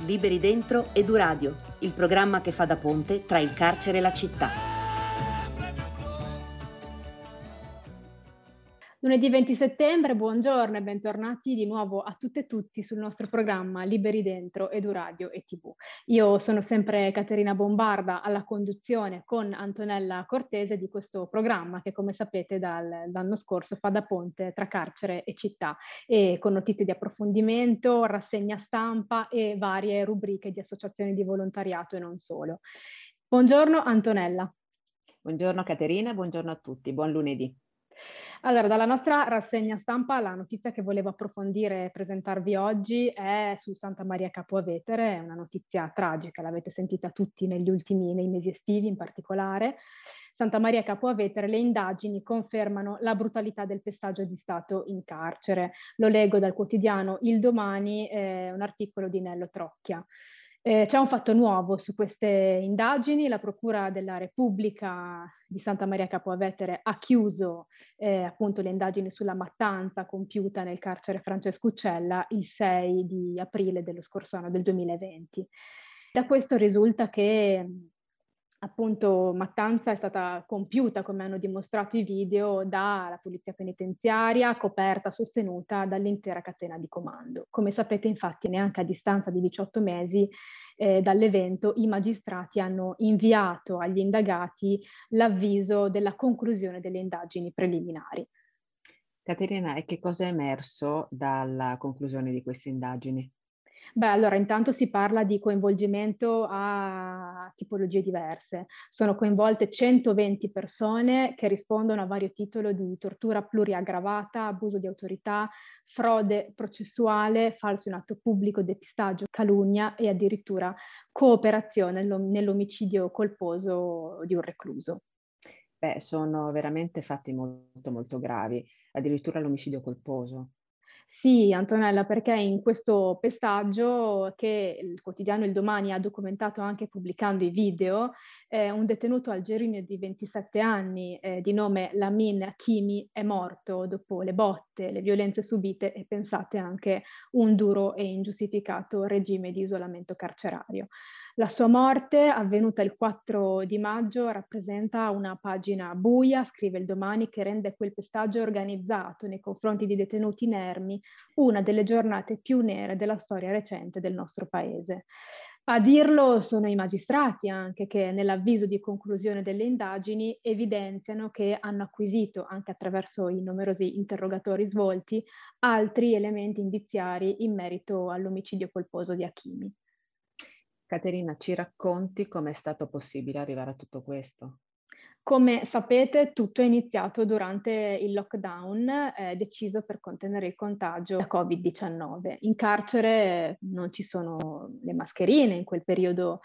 Liberi Dentro Eduradio, il programma che fa da ponte tra il carcere e la città. Lunedì 20 settembre, buongiorno e bentornati di nuovo a tutte e tutti sul nostro programma Liberi Dentro Eduradio e TV. Io sono sempre Caterina Bombarda alla conduzione con Antonella Cortese di questo programma che, come sapete, dall'anno scorso fa da ponte tra carcere e città, e con notizie di approfondimento, rassegna stampa e varie rubriche di associazioni di volontariato e non solo. Buongiorno Antonella. Buongiorno Caterina, buongiorno a tutti, buon lunedì. Allora, dalla nostra rassegna stampa la notizia che volevo approfondire e presentarvi oggi è su Santa Maria Capua Vetere, è una notizia tragica, l'avete sentita tutti nei mesi estivi in particolare. Santa Maria Capua Vetere, le indagini confermano la brutalità del pestaggio di Stato in carcere. Lo leggo dal quotidiano Il Domani, un articolo di Nello Trocchia. C'è un fatto nuovo su queste indagini: la Procura della Repubblica di Santa Maria Capua Vetere ha chiuso appunto le indagini sulla mattanza compiuta nel carcere Francesco Uccella il 6 di aprile dello scorso anno, del 2020. Da questo risulta che appunto mattanza è stata compiuta, come hanno dimostrato i video, dalla polizia penitenziaria, coperta, sostenuta dall'intera catena di comando. Come sapete, infatti, neanche a distanza di 18 mesi dall'evento, i magistrati hanno inviato agli indagati l'avviso della conclusione delle indagini preliminari. Caterina, e che cosa è emerso dalla conclusione di queste indagini? Beh, allora intanto si parla di coinvolgimento a tipologie diverse. Sono coinvolte 120 persone che rispondono a vario titolo di tortura pluriaggravata, abuso di autorità, frode processuale, falso in atto pubblico, depistaggio, calunnia e addirittura cooperazione nell'omicidio colposo di un recluso. Beh, sono veramente fatti molto molto gravi, addirittura l'omicidio colposo. Sì, Antonella, perché in questo pestaggio, che il quotidiano Il Domani ha documentato anche pubblicando i video, un detenuto algerino di 27 anni, di nome Lamin Hakimi, è morto dopo le botte, le violenze subite e, pensate, anche un duro e ingiustificato regime di isolamento carcerario. La sua morte, avvenuta il 4 di maggio, rappresenta una pagina buia, scrive Il Domani, che rende quel pestaggio organizzato nei confronti di detenuti inermi una delle giornate più nere della storia recente del nostro paese. A dirlo sono i magistrati anche, che nell'avviso di conclusione delle indagini evidenziano che hanno acquisito, anche attraverso i numerosi interrogatori svolti, altri elementi indiziari in merito all'omicidio colposo di Hakimi. Caterina, ci racconti come è stato possibile arrivare a tutto questo? Come sapete, tutto è iniziato durante il lockdown deciso per contenere il contagio da Covid-19. In carcere non ci sono le mascherine, in quel periodo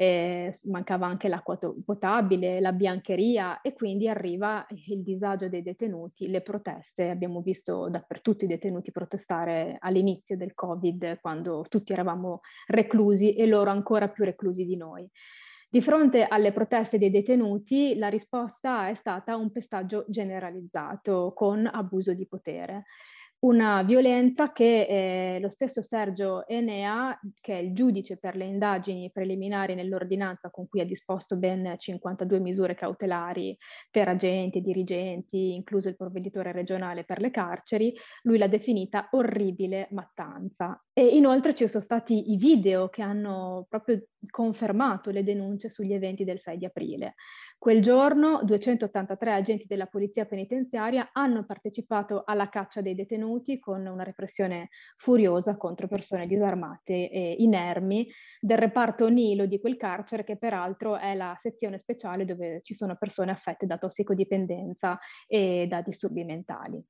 mancava anche l'acqua potabile, la biancheria, e quindi arriva il disagio dei detenuti, le proteste. Abbiamo visto dappertutto i detenuti protestare all'inizio del Covid, quando tutti eravamo reclusi e loro ancora più reclusi di noi. Di fronte alle proteste dei detenuti, la risposta è stata un pestaggio generalizzato con abuso di potere. Una violenza che lo stesso Sergio Enea, che è il giudice per le indagini preliminari nell'ordinanza con cui ha disposto ben 52 misure cautelari per agenti e dirigenti, incluso il provveditore regionale per le carceri, lui l'ha definita orribile mattanza. E inoltre ci sono stati i video che hanno proprio confermato le denunce sugli eventi del 6 di aprile. Quel giorno 283 agenti della polizia penitenziaria hanno partecipato alla caccia dei detenuti con una repressione furiosa contro persone disarmate e inermi del reparto Nilo di quel carcere, che peraltro è la sezione speciale dove ci sono persone affette da tossicodipendenza e da disturbi mentali.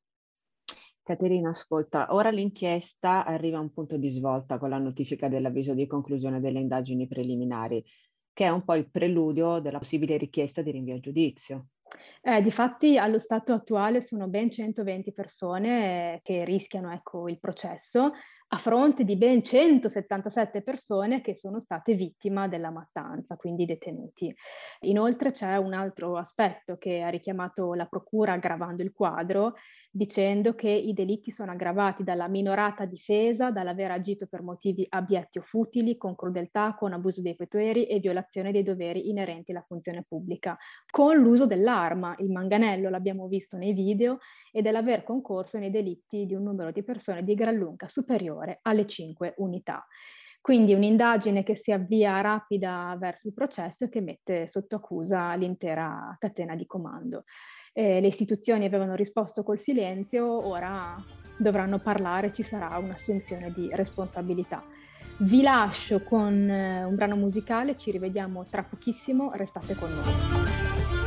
Caterina, ascolta, ora l'inchiesta arriva a un punto di svolta con la notifica dell'avviso di conclusione delle indagini preliminari, che è un po' il preludio della possibile richiesta di rinvio a giudizio. Difatti allo stato attuale sono ben 120 persone che rischiano, ecco, il processo. a fronte di ben 177 persone che sono state vittima della mattanza, quindi detenuti. Inoltre c'è un altro aspetto che ha richiamato la procura aggravando il quadro, dicendo che i delitti sono aggravati dalla minorata difesa, dall'aver agito per motivi abietti o futili, con crudeltà, con abuso dei poteri e violazione dei doveri inerenti alla funzione pubblica, con l'uso dell'arma, il manganello, l'abbiamo visto nei video, e dell'aver concorso nei delitti di un numero di persone di gran lunga superiore alle 5 unità. Quindi un'indagine che si avvia rapida verso il processo e che mette sotto accusa l'intera catena di comando. Le istituzioni avevano risposto col silenzio, ora dovranno parlare, ci sarà un'assunzione di responsabilità. Vi lascio con un brano musicale, ci rivediamo tra pochissimo, restate con noi.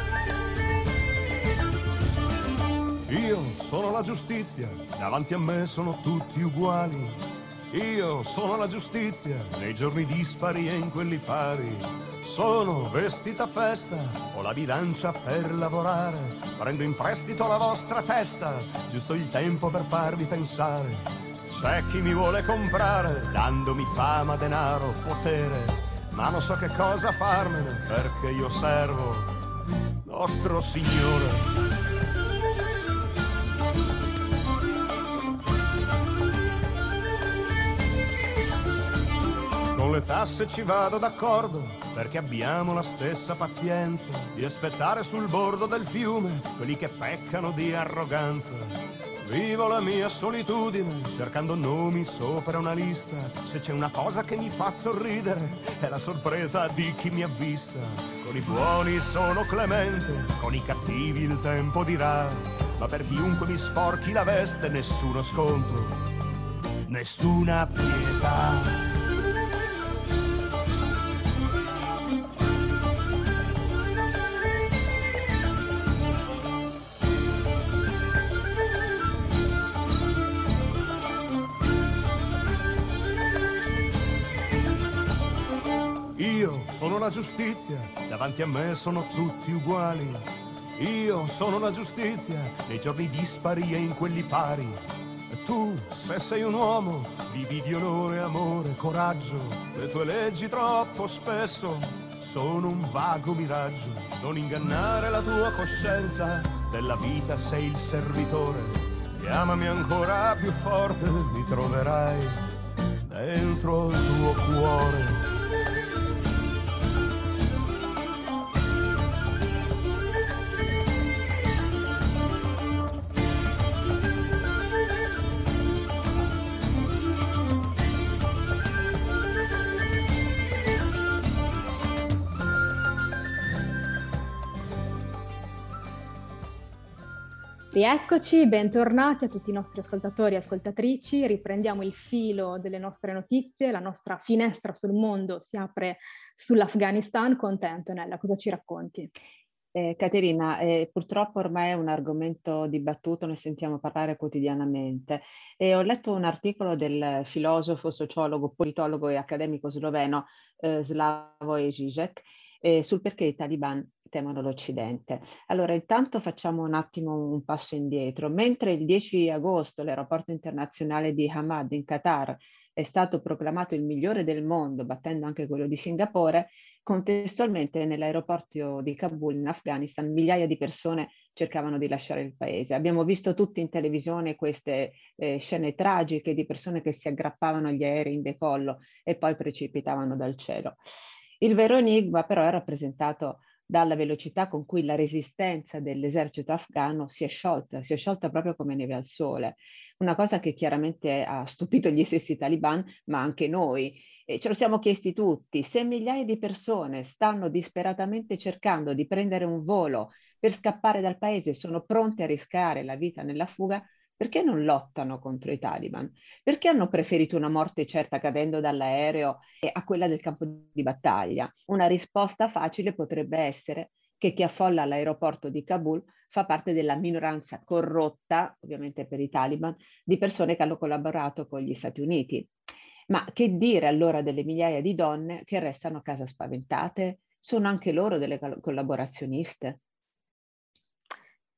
Io sono la giustizia, davanti a me sono tutti uguali. Io sono la giustizia, nei giorni dispari e in quelli pari. Sono vestita a festa, ho la bilancia per lavorare. Prendo in prestito la vostra testa, giusto il tempo per farvi pensare. C'è chi mi vuole comprare, dandomi fama, denaro, potere. Ma non so che cosa farmene, perché io servo nostro Signore. Con le tasse ci vado d'accordo, perché abbiamo la stessa pazienza di aspettare sul bordo del fiume quelli che peccano di arroganza. Vivo la mia solitudine, cercando nomi sopra una lista. Se c'è una cosa che mi fa sorridere, è la sorpresa di chi mi ha vista. Con i buoni sono clemente, con i cattivi il tempo dirà. Ma per chiunque mi sporchi la veste, nessuno sconto, nessuna pietà. Io sono la giustizia, davanti a me sono tutti uguali. Io sono la giustizia, nei giorni dispari e in quelli pari. E tu, se sei un uomo, vivi di onore, amore, coraggio. Le tue leggi troppo spesso sono un vago miraggio. Non ingannare la tua coscienza, della vita sei il servitore. Chiamami ancora più forte, mi troverai dentro il tuo cuore. Rieccoci, bentornati a tutti i nostri ascoltatori e ascoltatrici. Riprendiamo il filo delle nostre notizie, la nostra finestra sul mondo si apre sull'Afghanistan. Con te, Antonella, cosa ci racconti? Caterina, purtroppo ormai è un argomento dibattuto, ne sentiamo parlare quotidianamente. Ho letto un articolo del filosofo, sociologo, politologo e accademico sloveno Slavoj Žižek sul perché i taliban temono l'Occidente. Allora, intanto facciamo un attimo un passo indietro. Mentre il 10 agosto l'aeroporto internazionale di Hamad in Qatar è stato proclamato il migliore del mondo, battendo anche quello di Singapore, contestualmente nell'aeroporto di Kabul in Afghanistan migliaia di persone cercavano di lasciare il paese. Abbiamo visto tutti in televisione queste scene tragiche di persone che si aggrappavano agli aerei in decollo e poi precipitavano dal cielo. Il vero enigma però è rappresentato dalla velocità con cui la resistenza dell'esercito afghano si è sciolta proprio come neve al sole. Una cosa che chiaramente ha stupito gli stessi talibani, ma anche noi. E ce lo siamo chiesti tutti, se migliaia di persone stanno disperatamente cercando di prendere un volo per scappare dal paese, sono pronte a rischiare la vita nella fuga, perché non lottano contro i Taliban? Perché hanno preferito una morte certa cadendo dall'aereo a quella del campo di battaglia? Una risposta facile potrebbe essere che chi affolla l'aeroporto di Kabul fa parte della minoranza corrotta, ovviamente per i Taliban, di persone che hanno collaborato con gli Stati Uniti. Ma che dire allora delle migliaia di donne che restano a casa spaventate? Sono anche loro delle collaborazioniste?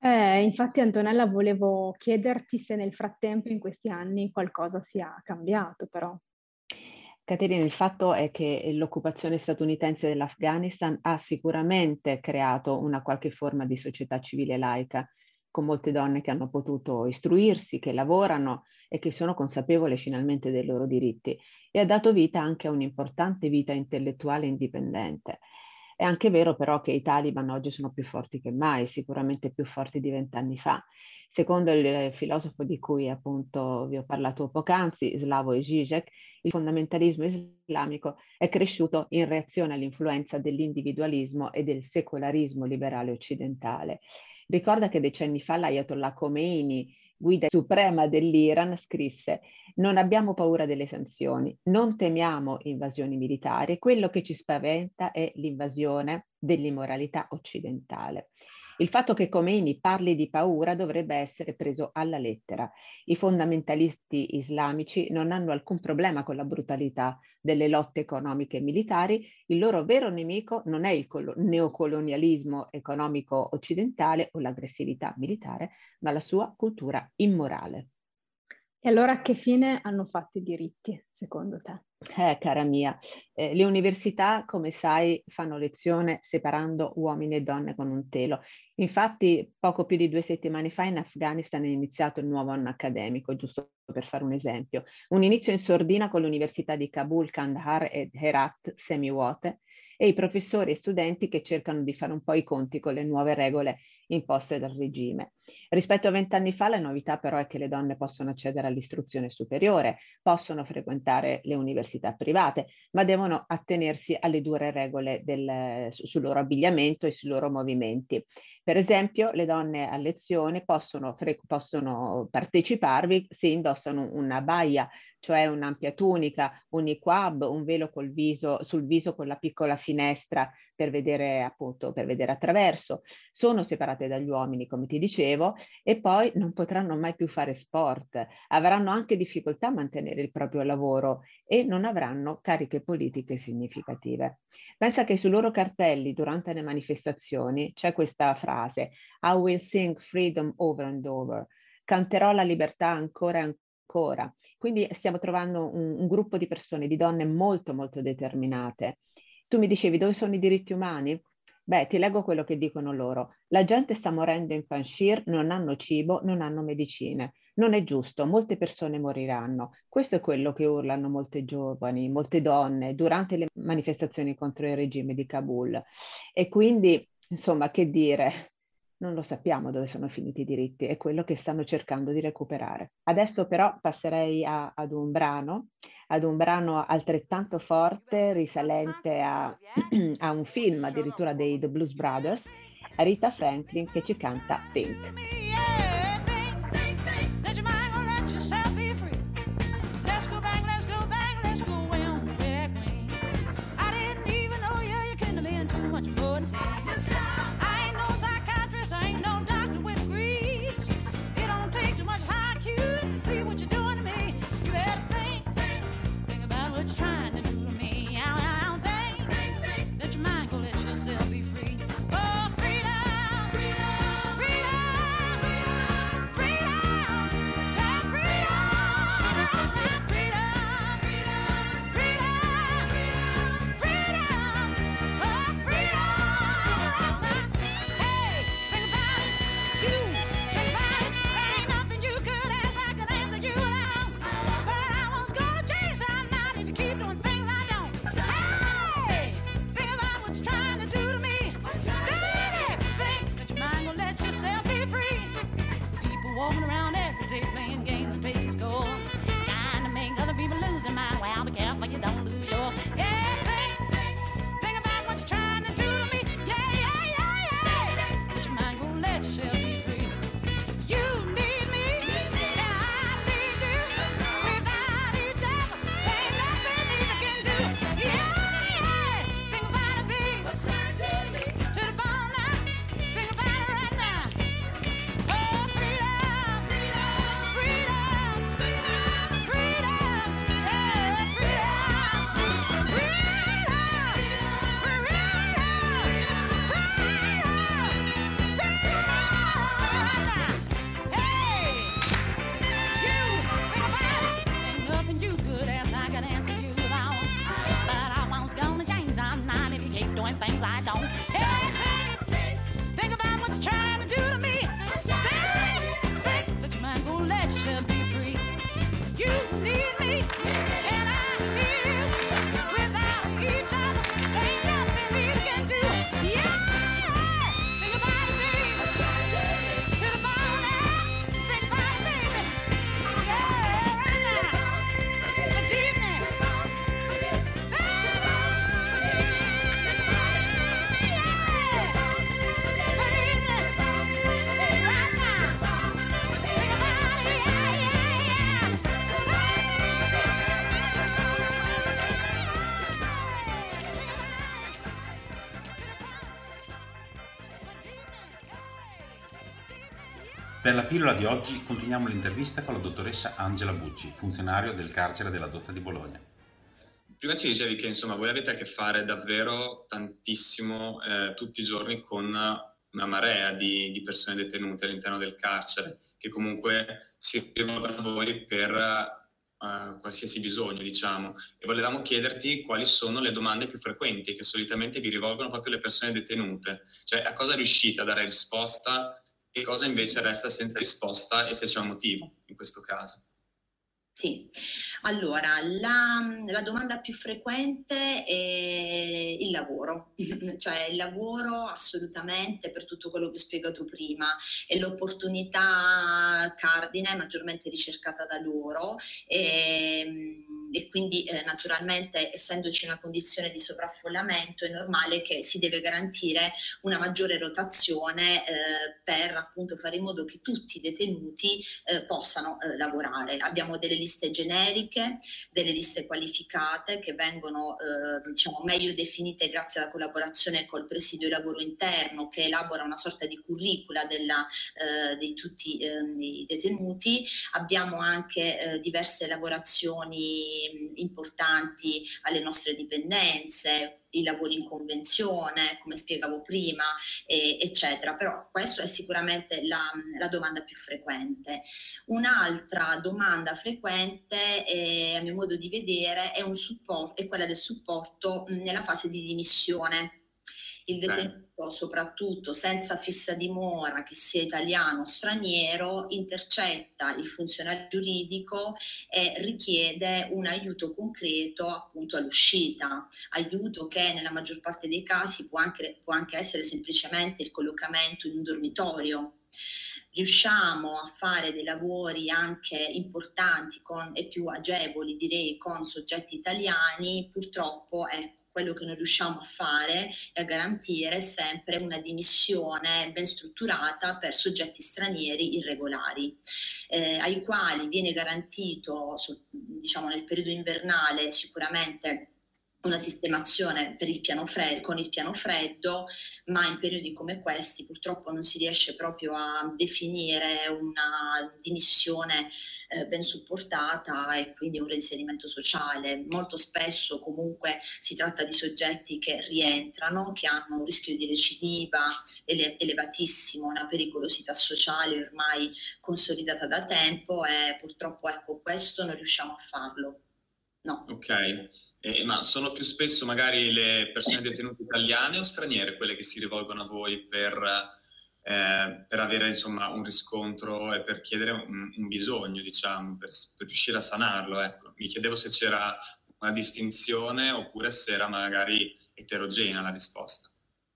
Infatti Antonella, volevo chiederti se nel frattempo in questi anni qualcosa sia cambiato però. Caterina, il fatto è che l'occupazione statunitense dell'Afghanistan ha sicuramente creato una qualche forma di società civile laica, con molte donne che hanno potuto istruirsi, che lavorano e che sono consapevoli finalmente dei loro diritti, e ha dato vita anche a un'importante vita intellettuale indipendente. È anche vero però che i Taliban oggi sono più forti che mai, sicuramente più forti di 20 anni fa. Secondo il filosofo di cui appunto vi ho parlato poc'anzi, Slavoj Žižek, il fondamentalismo islamico è cresciuto in reazione all'influenza dell'individualismo e del secolarismo liberale occidentale. Ricorda che decenni fa l'Ayatollah Khomeini, guida suprema dell'Iran, scrisse: non abbiamo paura delle sanzioni, non temiamo invasioni militari, quello che ci spaventa è l'invasione dell'immoralità occidentale. Il fatto che Khomeini parli di paura dovrebbe essere preso alla lettera. I fondamentalisti islamici non hanno alcun problema con la brutalità delle lotte economiche e militari. Il loro vero nemico non è il neocolonialismo economico occidentale o l'aggressività militare, ma la sua cultura immorale. E allora che fine hanno fatto i diritti, secondo te? Cara mia, le università, come sai, fanno lezione separando uomini e donne con un telo. Infatti, poco più di 2 settimane fa in Afghanistan è iniziato il nuovo anno accademico, giusto per fare un esempio. Un inizio in sordina con l'Università di Kabul, Kandahar e Herat semivuote, e i professori e studenti che cercano di fare un po' i conti con le nuove regole imposte dal regime. Rispetto a 20 anni fa la novità però è che le donne possono accedere all'istruzione superiore, possono frequentare le università private, ma devono attenersi alle dure regole sul loro abbigliamento e sui loro movimenti. Per esempio, le donne a lezione possono parteciparvi se indossano una baia, cioè un'ampia tunica, un niqab, un velo sul viso con la piccola finestra per vedere attraverso. Sono separate dagli uomini, come ti dicevo, e poi non potranno mai più fare sport, avranno anche difficoltà a mantenere il proprio lavoro e non avranno cariche politiche significative. Pensa che sui loro cartelli durante le manifestazioni c'è questa frase: I will sing freedom over and over, canterò la libertà ancora e ancora. Quindi stiamo trovando un gruppo di persone, di donne molto molto determinate. Tu mi dicevi dove sono i diritti umani? Beh, ti leggo quello che dicono loro. La gente sta morendo in Panjshir, non hanno cibo, non hanno medicine. Non è giusto, molte persone moriranno. Questo è quello che urlano molte giovani, molte donne durante le manifestazioni contro il regime di Kabul. E quindi, insomma, che dire? Non lo sappiamo dove sono finiti i diritti, è quello che stanno cercando di recuperare. Adesso però passerei ad un brano altrettanto forte, risalente a un film addirittura dei The Blues Brothers, Rita Franklin che ci canta Think. Be free. Oh, freedom, freedom, freedom. Per la pillola di oggi continuiamo l'intervista con la dottoressa Angela Bucci, funzionario del carcere della Dosta di Bologna. Prima ci dicevi che insomma voi avete a che fare davvero tantissimo tutti i giorni con una marea di persone detenute all'interno del carcere che comunque si rivolgono a voi per qualsiasi bisogno, diciamo, e volevamo chiederti quali sono le domande più frequenti che solitamente vi rivolgono proprio le persone detenute, cioè a cosa riuscite a dare risposta e cosa invece resta senza risposta e se c'è un motivo in questo caso. Sì, allora la domanda più frequente è il lavoro, cioè il lavoro assolutamente per tutto quello che ho spiegato prima, è l'opportunità cardine maggiormente ricercata da loro e quindi naturalmente essendoci una condizione di sovraffollamento è normale che si deve garantire una maggiore rotazione per appunto fare in modo che tutti i detenuti possano lavorare. Abbiamo delle liste generiche, delle liste qualificate che vengono diciamo meglio definite grazie alla collaborazione col presidio lavoro interno che elabora una sorta di curricula di tutti i detenuti. Abbiamo anche diverse lavorazioni importanti alle nostre dipendenze, i lavori in convenzione, come spiegavo prima, eccetera. Però questo è sicuramente la domanda più frequente. Un'altra domanda frequente, a mio modo di vedere, è quella del supporto nella fase di dimissione. Il detenuto, soprattutto senza fissa dimora, che sia italiano o straniero, intercetta il funzionario giuridico e richiede un aiuto concreto appunto all'uscita, aiuto che nella maggior parte dei casi può anche essere semplicemente il collocamento in un dormitorio. Riusciamo a fare dei lavori anche importanti e più agevoli, direi, con soggetti italiani. Purtroppo quello che non riusciamo a fare è a garantire sempre una dimissione ben strutturata per soggetti stranieri irregolari, ai quali viene garantito, diciamo nel periodo invernale, sicuramente una sistemazione con il piano freddo, ma in periodi come questi purtroppo non si riesce proprio a definire una dimissione ben supportata e quindi un reinserimento sociale. Molto spesso comunque si tratta di soggetti che rientrano, che hanno un rischio di recidiva elevatissimo, una pericolosità sociale ormai consolidata da tempo e purtroppo questo non riusciamo a farlo. No. Ok. Ma sono più spesso magari le persone detenute italiane o straniere quelle che si rivolgono a voi per avere insomma un riscontro e per chiedere un bisogno, diciamo, per riuscire a sanarlo? Ecco. Mi chiedevo se c'era una distinzione oppure se era magari eterogenea la risposta.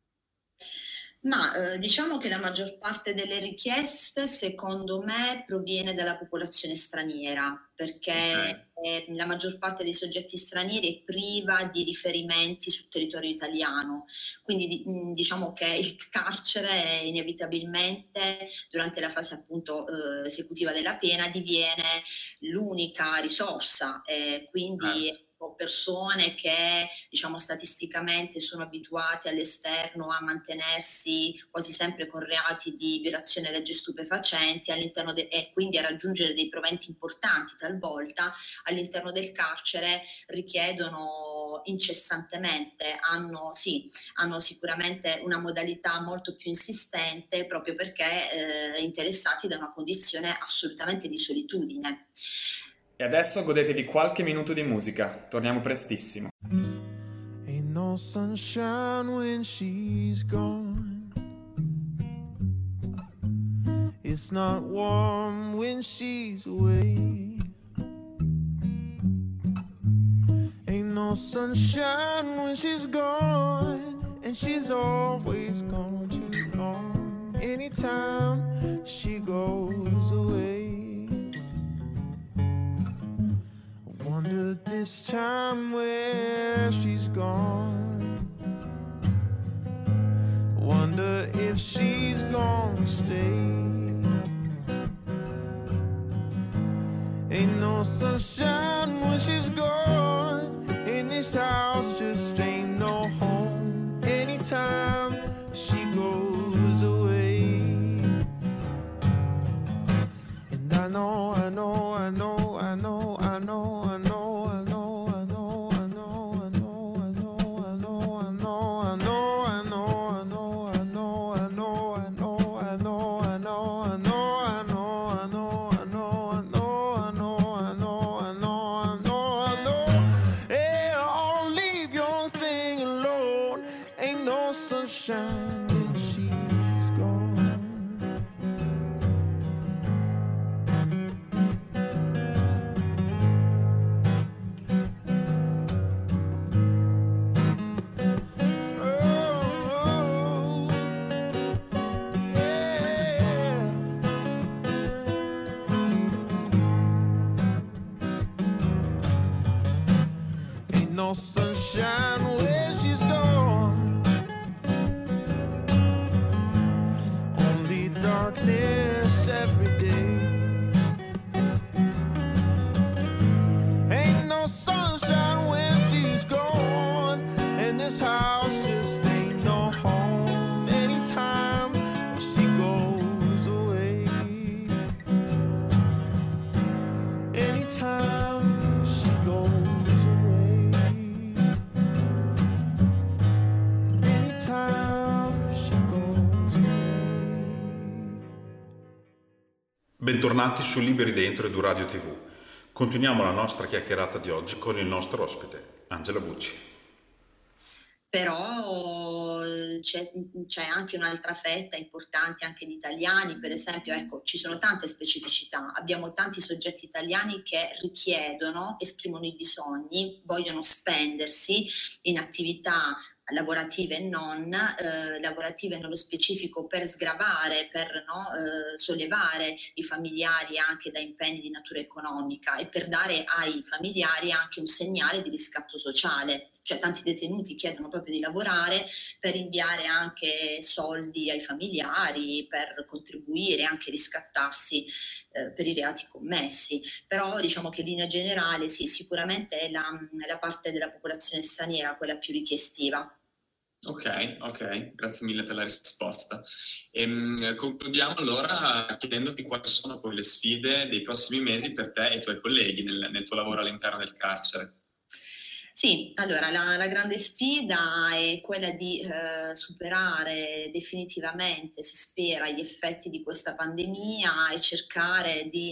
Ma diciamo che la maggior parte delle richieste, secondo me, proviene dalla popolazione straniera, perché la maggior parte dei soggetti stranieri è priva di riferimenti sul territorio italiano. Quindi diciamo che il carcere inevitabilmente, durante la fase appunto esecutiva della pena, diviene l'unica risorsa, quindi persone che diciamo statisticamente sono abituate all'esterno a mantenersi quasi sempre con reati di violazione legge stupefacenti all'interno e quindi a raggiungere dei proventi importanti talvolta all'interno del carcere richiedono incessantemente, hanno sicuramente una modalità molto più insistente proprio perché interessati da una condizione assolutamente di solitudine. E adesso godetevi qualche minuto di musica, torniamo prestissimo. Ain't no sunshine when she's gone. It's not warm when she's away. Ain't no sunshine when she's gone, and she's always gone too long. Anytime she goes away, wonder this time where she's gone. Wonder if she's gonna stay. Ain't no sunshine when she's gone. In this house just ain't no home. Anytime she goes away, No sunshine where she's gone, only darkness every day. Ain't no sunshine when she's gone, and this house just ain't no home anytime she goes away. Anytime she goes away. Anytime she goes away. Bentornati su Liberi Dentro e Radio TV. Continuiamo la nostra chiacchierata di oggi con il nostro ospite, Angela Bucci. Però c'è anche un'altra fetta importante anche di italiani, per esempio, ecco, ci sono tante specificità, abbiamo tanti soggetti italiani che richiedono, esprimono i bisogni, vogliono spendersi in attività lavorative e non, lavorative nello specifico per sgravare, per sollevare i familiari anche da impegni di natura economica e per dare ai familiari anche un segnale di riscatto sociale. Cioè tanti detenuti chiedono proprio di lavorare per inviare anche soldi ai familiari, per contribuire, anche riscattarsi per i reati commessi. Però diciamo che in linea generale sì, sicuramente è la parte della popolazione straniera quella più richiestiva. Ok, grazie mille per la risposta. Concludiamo allora chiedendoti quali sono poi le sfide dei prossimi mesi per te e i tuoi colleghi nel tuo lavoro all'interno del carcere. Sì, allora la grande sfida è quella di superare definitivamente, si spera, gli effetti di questa pandemia e cercare di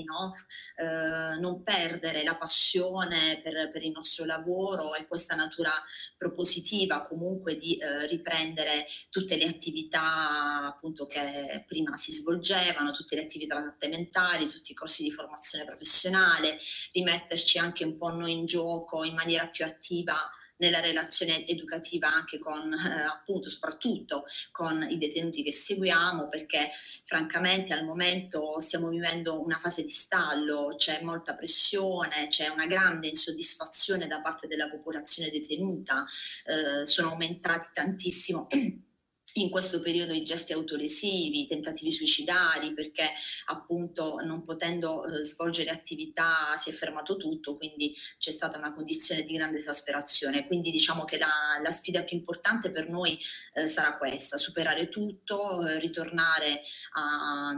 non perdere la passione per il nostro lavoro e questa natura propositiva comunque di riprendere tutte le attività appunto che prima si svolgevano, tutte le attività trattamentali, tutti i corsi di formazione professionale, rimetterci anche un po' noi in gioco in maniera più attiva nella relazione educativa anche con appunto soprattutto con i detenuti che seguiamo, perché francamente al momento stiamo vivendo una fase di stallo, c'è molta pressione, c'è una grande insoddisfazione da parte della popolazione detenuta, sono aumentati tantissimo in questo periodo i gesti autolesivi, i tentativi suicidari, perché appunto non potendo svolgere attività si è fermato tutto, quindi c'è stata una condizione di grande esasperazione. Quindi diciamo che la sfida più importante per noi sarà questa: superare tutto, ritornare a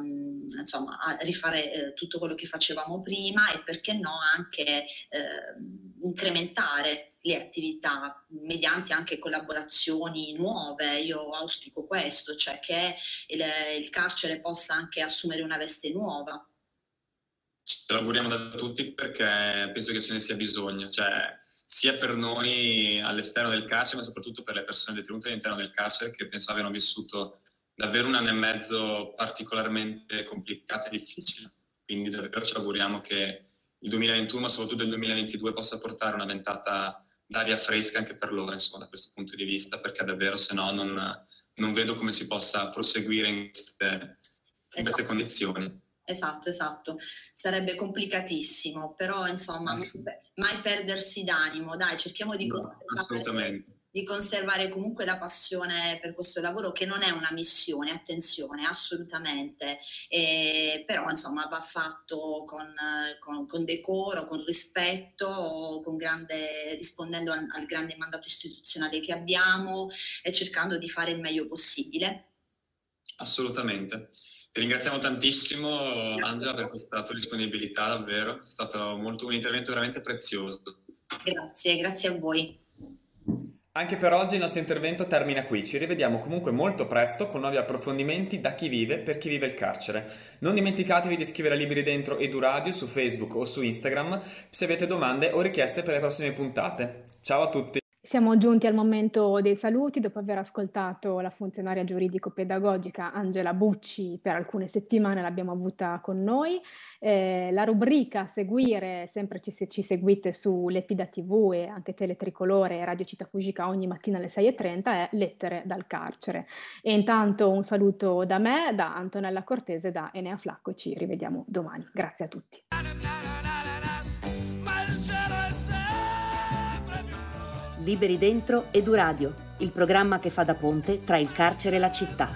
rifare tutto quello che facevamo prima e perché no anche incrementare le attività mediante anche collaborazioni nuove. Io auspico questo, cioè che il carcere possa anche assumere una veste nuova. Ce l'auguriamo da tutti perché penso che ce ne sia bisogno, cioè sia per noi all'esterno del carcere ma soprattutto per le persone detenute all'interno del carcere, che penso abbiano vissuto davvero un anno e mezzo particolarmente complicato e difficile. Quindi davvero ci auguriamo che il 2021 ma soprattutto il 2022 possa portare una ventata d'aria fresca anche per loro, insomma, da questo punto di vista, perché davvero se no non vedo come si possa proseguire in queste condizioni. Esatto, sarebbe complicatissimo, però insomma mai perdersi d'animo, dai, cerchiamo di conservare comunque la passione per questo lavoro, che non è una missione, attenzione, assolutamente, però insomma va fatto con decoro, con rispetto, rispondendo al grande mandato istituzionale che abbiamo e cercando di fare il meglio possibile. Assolutamente. Ti ringraziamo tantissimo, Angela, per questa tua disponibilità, davvero. È stato un intervento veramente prezioso. Grazie a voi. Anche per oggi il nostro intervento termina qui. Ci rivediamo comunque molto presto con nuovi approfondimenti da chi vive per chi vive il carcere. Non dimenticatevi di iscrivere a Liberi Dentro EduRadio su Facebook o su Instagram se avete domande o richieste per le prossime puntate. Ciao a tutti! Siamo giunti al momento dei saluti, dopo aver ascoltato la funzionaria giuridico-pedagogica Angela Bucci. Per alcune settimane l'abbiamo avuta con noi. La rubrica a seguire, sempre se ci seguite su Lepida TV e anche Teletricolore e Radio Città Fugica ogni mattina alle 6:30, è Lettere dal carcere. E intanto un saluto da me, da Antonella Cortese, da Enea Flacco. Ci rivediamo domani. Grazie a tutti. Liberi Dentro EduRadio, il programma che fa da ponte tra il carcere e la città.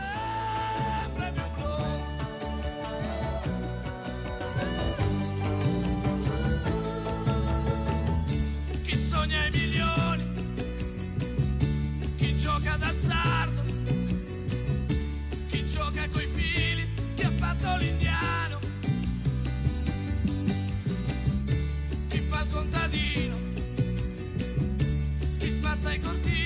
Chi sogna i milioni, chi gioca d'azzardo, chi gioca coi fili, chi ha fatto l'indiano, chi fa il contadino, chi spazza i cortili.